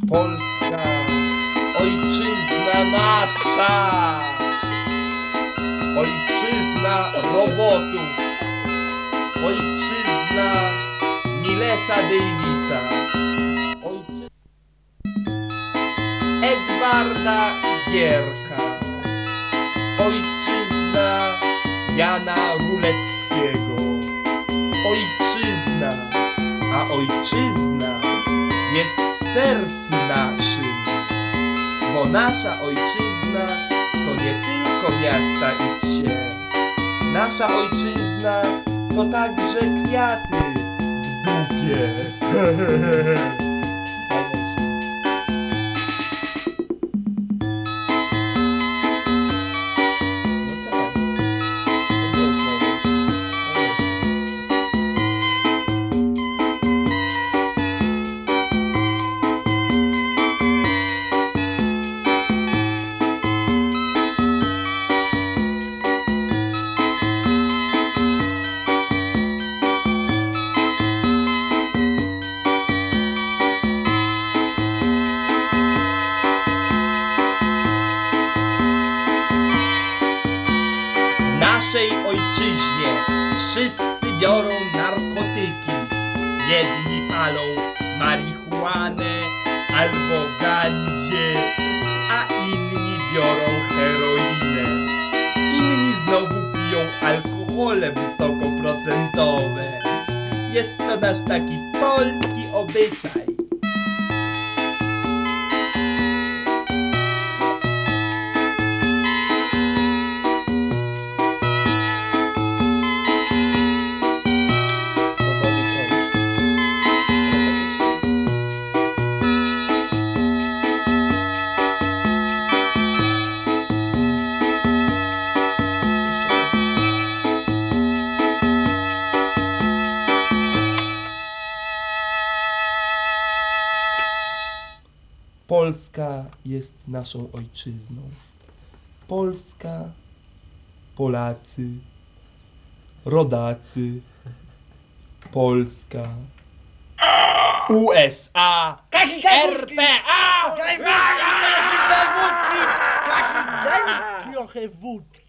Polska, ojczyzna nasza, ojczyzna robotów, ojczyzna Millesa Davisa, ojczyzna Edwarda Gierka, ojczyzna Jana Rulewskiego, ojczyzna, a ojczyzna jest w sercu naszym, bo nasza ojczyzna to nie tylko miasta i wsie. Nasza ojczyzna to także kwiaty w dupie. W naszej ojczyźnie wszyscy biorą narkotyki. Jedni palą marihuanę albo gandzie, a inni biorą heroinę. Inni znowu piją alkohole wysokoprocentowe. Jest to nasz taki polski obyczaj. Polska jest naszą ojczyzną. Polska, Polacy, rodacy, Polska, USA, RPA! Daj mi trochę wódki!